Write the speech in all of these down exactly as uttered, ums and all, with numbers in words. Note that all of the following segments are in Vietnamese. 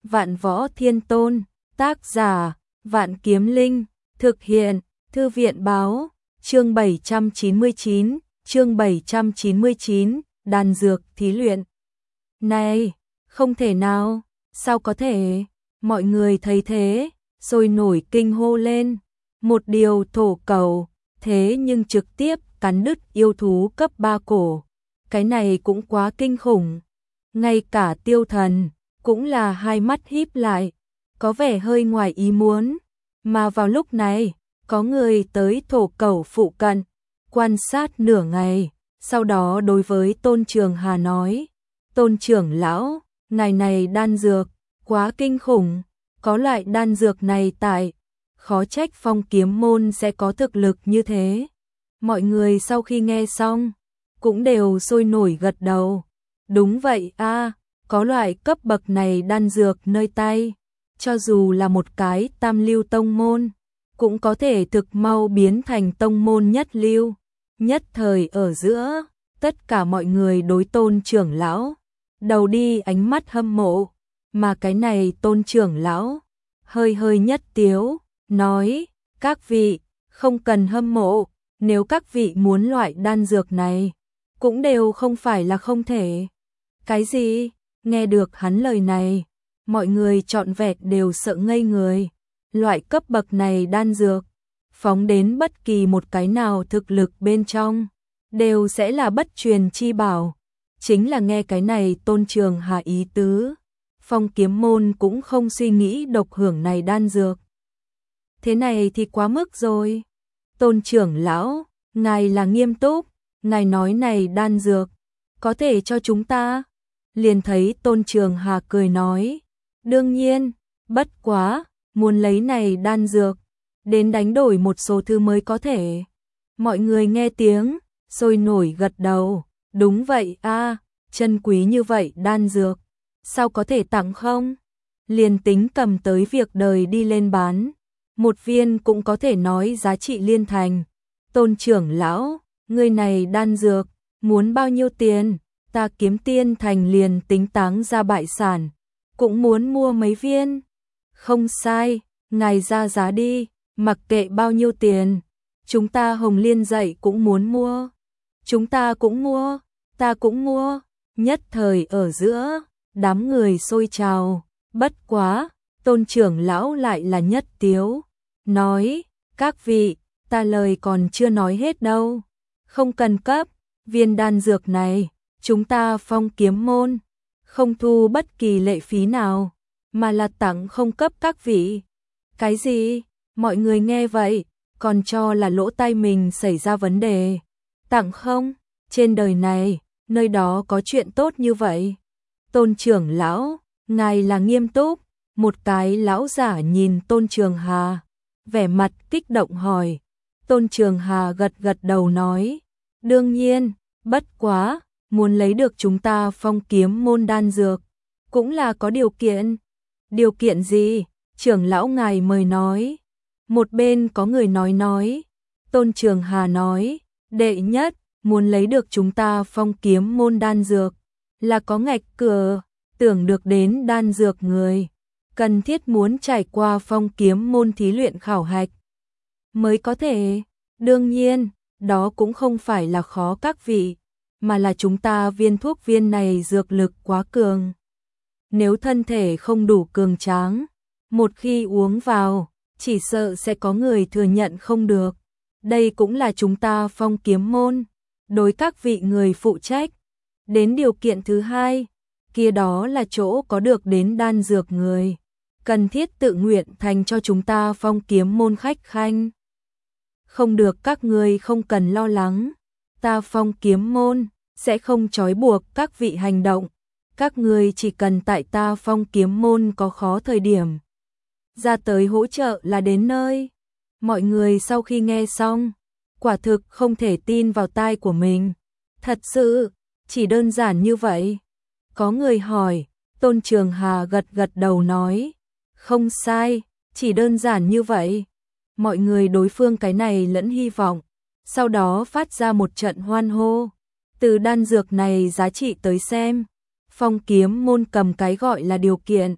Vạn Võ Thiên Tôn, tác giả, Vạn Kiếm Linh, thực hiện, Thư viện báo, chương bảy trăm chín mươi chín, chương bảy trăm chín mươi chín, đan dược thí luyện. Này, không thể nào, sao có thể, mọi người thấy thế, sôi nổi kinh hô lên, một điều thổ cầu, thế nhưng trực tiếp cắn đứt yêu thú cấp ba cổ, cái này cũng quá kinh khủng, ngay cả Tiêu Thần cũng là hai mắt híp lại, có vẻ hơi ngoài ý muốn, mà vào lúc này, có người tới thổ cầu phụ cận, quan sát nửa ngày, sau đó đối với Tôn Trường Hà nói, Tôn trưởng lão, ngài này đan dược, quá kinh khủng, có loại đan dược này tại, khó trách Phong Kiếm môn sẽ có thực lực như thế. Mọi người sau khi nghe xong, cũng đều sôi nổi gật đầu, đúng vậy a, có loại cấp bậc này đan dược nơi tay, cho dù là một cái tam lưu tông môn, cũng có thể thực mau biến thành tông môn nhất lưu. Nhất thời ở giữa, tất cả mọi người đối Tôn trưởng lão, đầu đi ánh mắt hâm mộ, mà cái này Tôn trưởng lão, hơi hơi nhất tiếu, nói, các vị, không cần hâm mộ, nếu các vị muốn loại đan dược này, cũng đều không phải là không thể. Cái gì? Nghe được hắn lời này, mọi người trọn vẹn đều sợ ngây người, loại cấp bậc này đan dược, phóng đến bất kỳ một cái nào thực lực bên trong, đều sẽ là bất truyền chi bảo. Chính là nghe cái này Tôn Trường Hà ý tứ, Phong Kiếm môn cũng không suy nghĩ độc hưởng này đan dược. Thế này thì quá mức rồi. Tôn trưởng lão, ngài là nghiêm túc, ngài nói này đan dược, có thể cho chúng ta. Liền thấy Tôn Trường Hà cười nói, đương nhiên, bất quá, muốn lấy này đan dược, đến đánh đổi một số thứ mới có thể. Mọi người nghe tiếng, sôi nổi gật đầu, đúng vậy a, chân quý như vậy đan dược, sao có thể tặng không? Liền tính cầm tới việc đời đi lên bán, một viên cũng có thể nói giá trị liên thành. Tôn trưởng lão, người này đan dược, muốn bao nhiêu tiền? Ta Kiếm Tiên thành liền tính táng ra bại sản, cũng muốn mua mấy viên. Không sai, ngài ra giá đi, mặc kệ bao nhiêu tiền, chúng ta Hồng Liên dạy cũng muốn mua. Chúng ta cũng mua, ta cũng mua. Nhất thời ở giữa, đám người xôi trào, bất quá, Tôn trưởng lão lại là nhất tiếu, nói, các vị, ta lời còn chưa nói hết đâu, không cần cấp, viên đan dược này, chúng ta Phong Kiếm môn, không thu bất kỳ lệ phí nào, mà là tặng không cấp các vị. Cái gì? Mọi người nghe vậy, còn cho là lỗ tai mình xảy ra vấn đề. Tặng không? Trên đời này, nơi đó có chuyện tốt như vậy. Tôn trưởng lão, ngài là nghiêm túc, một cái lão giả nhìn Tôn Trường Hà, vẻ mặt kích động hỏi. Tôn Trường Hà gật gật đầu nói, đương nhiên, bất quá, muốn lấy được chúng ta Phong Kiếm môn đan dược, cũng là có điều kiện. Điều kiện gì? Trưởng lão ngài mời nói. Một bên có người nói nói. Tôn Trường Hà nói, đệ nhất, muốn lấy được chúng ta Phong Kiếm môn đan dược, là có ngạch cửa, tưởng được đến đan dược người, cần thiết muốn trải qua Phong Kiếm môn thí luyện khảo hạch, mới có thể. Đương nhiên, đó cũng không phải là khó các vị, mà là chúng ta viên thuốc viên này dược lực quá cường. Nếu thân thể không đủ cường tráng, một khi uống vào, chỉ sợ sẽ có người thừa nhận không được. Đây cũng là chúng ta Phong Kiếm môn, đối các vị người phụ trách. Đến điều kiện thứ hai, kia đó là chỗ có được đến đan dược người, cần thiết tự nguyện thành cho chúng ta Phong Kiếm môn khách khanh. Không được, các người không cần lo lắng, ta Phong Kiếm môn sẽ không trói buộc các vị hành động, các người chỉ cần tại ta Phong Kiếm môn có khó thời điểm, ra tới hỗ trợ là đến nơi. Mọi người sau khi nghe xong, quả thực không thể tin vào tai của mình. Thật sự, chỉ đơn giản như vậy. Có người hỏi, Tôn Trường Hà gật gật đầu nói, không sai, chỉ đơn giản như vậy. Mọi người đối phương cái này lẫn hy vọng, sau đó phát ra một trận hoan hô. Từ đan dược này giá trị tới xem, Phong Kiếm môn cầm cái gọi là điều kiện,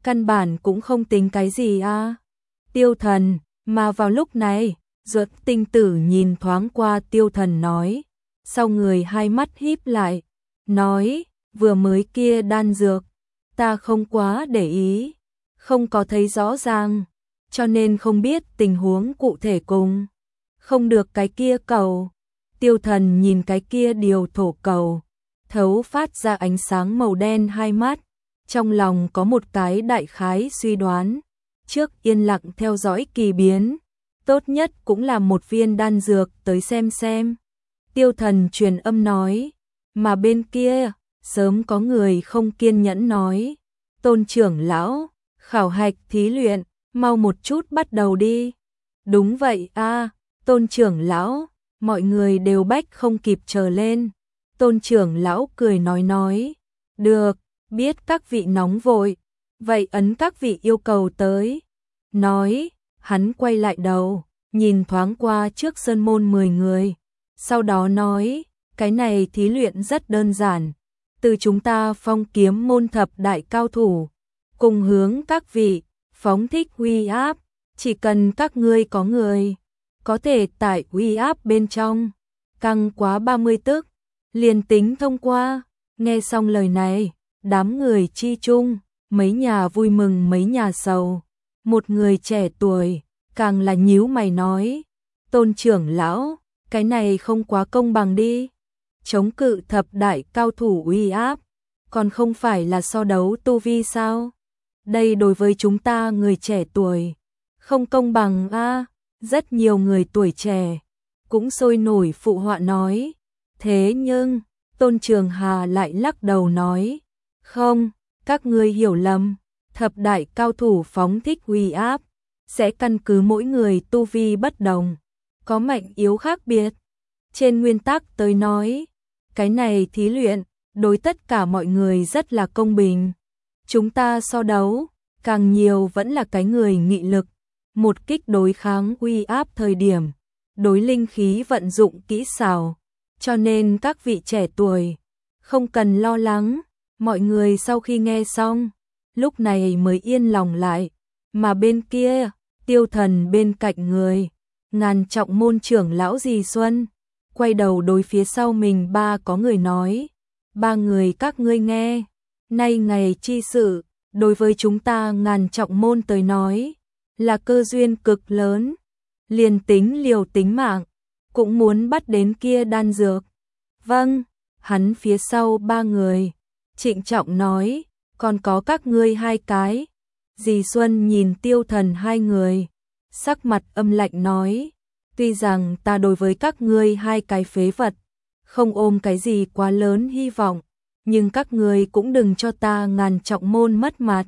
căn bản cũng không tính cái gì a. Tiêu Thần, mà vào lúc này, Duật Tinh Tử nhìn thoáng qua Tiêu Thần nói, sau người hai mắt híp lại, nói, vừa mới kia đan dược, ta không quá để ý, không có thấy rõ ràng, cho nên không biết tình huống cụ thể cùng. Không được cái kia cầu. Tiêu Thần nhìn cái kia điều thổ cầu, thấu phát ra ánh sáng màu đen hai mắt, trong lòng có một cái đại khái suy đoán, trước yên lặng theo dõi kỳ biến, tốt nhất cũng là một viên đan dược tới xem xem. Tiêu Thần truyền âm nói, mà bên kia, sớm có người không kiên nhẫn nói, Tôn trưởng lão, khảo hạch thí luyện, mau một chút bắt đầu đi. Đúng vậy a, Tôn trưởng lão, mọi người đều bách không kịp chờ lên. Tôn trưởng lão cười nói nói, được, biết các vị nóng vội, vậy ấn các vị yêu cầu tới. Nói, hắn quay lại đầu, nhìn thoáng qua trước sơn môn mười người, sau đó nói, cái này thí luyện rất đơn giản, từ chúng ta phong kiếm môn thập đại cao thủ, cùng hướng các vị, phóng thích uy áp, chỉ cần các ngươi có người, có thể tải uy áp bên trong, căng quá ba mươi tức, liền tính thông qua. Nghe xong lời này, đám người chi chung, mấy nhà vui mừng mấy nhà sầu, một người trẻ tuổi, càng là nhíu mày nói, Tôn trưởng lão, cái này không quá công bằng đi, chống cự thập đại cao thủ uy áp, còn không phải là so đấu tu vi sao? Đây đối với chúng ta người trẻ tuổi, không công bằng a. Rất nhiều người tuổi trẻ cũng sôi nổi phụ họa nói. Thế nhưng, Tôn Trường Hà lại lắc đầu nói, không, các ngươi hiểu lầm, thập đại cao thủ phóng thích uy áp, sẽ căn cứ mỗi người tu vi bất đồng, có mạnh yếu khác biệt. Trên nguyên tắc tới nói, cái này thí luyện, đối tất cả mọi người rất là công bình. Chúng ta so đấu, càng nhiều vẫn là cái người nghị lực, một kích đối kháng uy áp thời điểm, đối linh khí vận dụng kỹ xảo, cho nên các vị trẻ tuổi, không cần lo lắng. Mọi người sau khi nghe xong, lúc này mới yên lòng lại, mà bên kia, Tiêu Thần bên cạnh người, Ngàn Trọng môn trưởng lão Dì Xuân, quay đầu đối phía sau mình ba có người nói, ba người các ngươi nghe, nay ngày chi sự, đối với chúng ta Ngàn Trọng môn tới nói, là cơ duyên cực lớn, liền tính liều tính mạng, cũng muốn bắt đến kia đan dược. Vâng, hắn phía sau ba người, trịnh trọng nói, còn có các ngươi hai cái. Dì Xuân nhìn Tiêu Thần hai người, sắc mặt âm lạnh nói, tuy rằng ta đối với các ngươi hai cái phế vật, không ôm cái gì quá lớn hy vọng, nhưng các ngươi cũng đừng cho ta Ngàn Trọng môn mất mặt.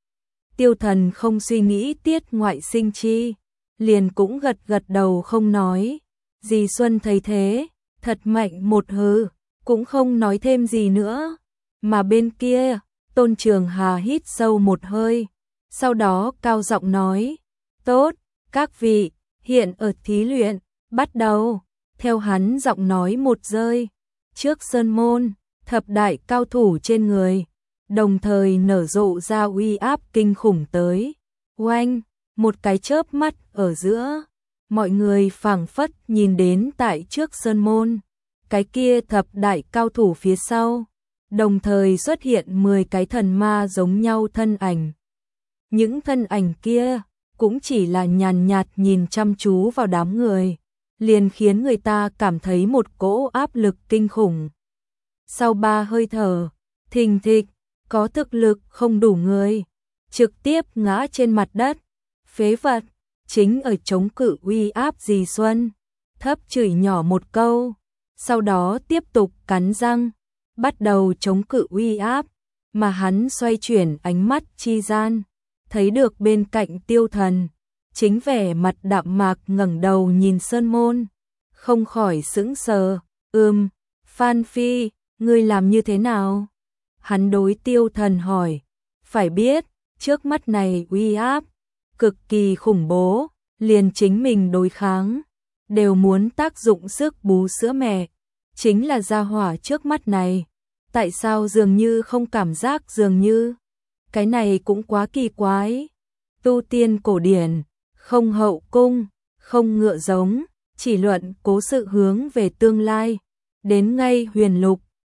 Tiêu Thần không suy nghĩ tiết ngoại sinh chi, liền cũng gật gật đầu không nói. Dì Xuân thấy thế, thật mạnh một hừ, cũng không nói thêm gì nữa. Mà bên kia, Tôn Trường Hà hít sâu một hơi, sau đó cao giọng nói, tốt, các vị, hiện ở thí luyện, bắt đầu. Theo hắn giọng nói một rơi, trước sơn môn, thập đại cao thủ trên người, đồng thời nở rộ ra uy áp kinh khủng tới. Oanh, một cái chớp mắt ở giữa, mọi người phảng phất nhìn đến tại trước sơn môn, cái kia thập đại cao thủ phía sau, đồng thời xuất hiện mười cái thần ma giống nhau thân ảnh. Những thân ảnh kia cũng chỉ là nhàn nhạt nhìn chăm chú vào đám người, liền khiến người ta cảm thấy một cỗ áp lực kinh khủng. Sau ba hơi thở, thình thịch, có thực lực không đủ người, trực tiếp ngã trên mặt đất. Phế vật, chính ở chống cự uy áp Dì Xuân, thấp chửi nhỏ một câu, sau đó tiếp tục cắn răng, bắt đầu chống cự uy áp, mà hắn xoay chuyển ánh mắt chi gian, thấy được bên cạnh Tiêu Thần, chính vẻ mặt đạm mạc ngẩng đầu nhìn sơn môn, không khỏi sững sờ, ừm, Phan Phi, ngươi làm như thế nào? Hắn đối Tiêu Thần hỏi, phải biết, trước mắt này uy áp, cực kỳ khủng bố, liền chính mình đối kháng, đều muốn tác dụng sức bú sữa mẹ, chính là gia hỏa trước mắt này, tại sao dường như không cảm giác dường như, cái này cũng quá kỳ quái. Tu tiên cổ điển, không hậu cung, không ngựa giống, chỉ luận cố sự hướng về tương lai. Đến ngay huyền lục,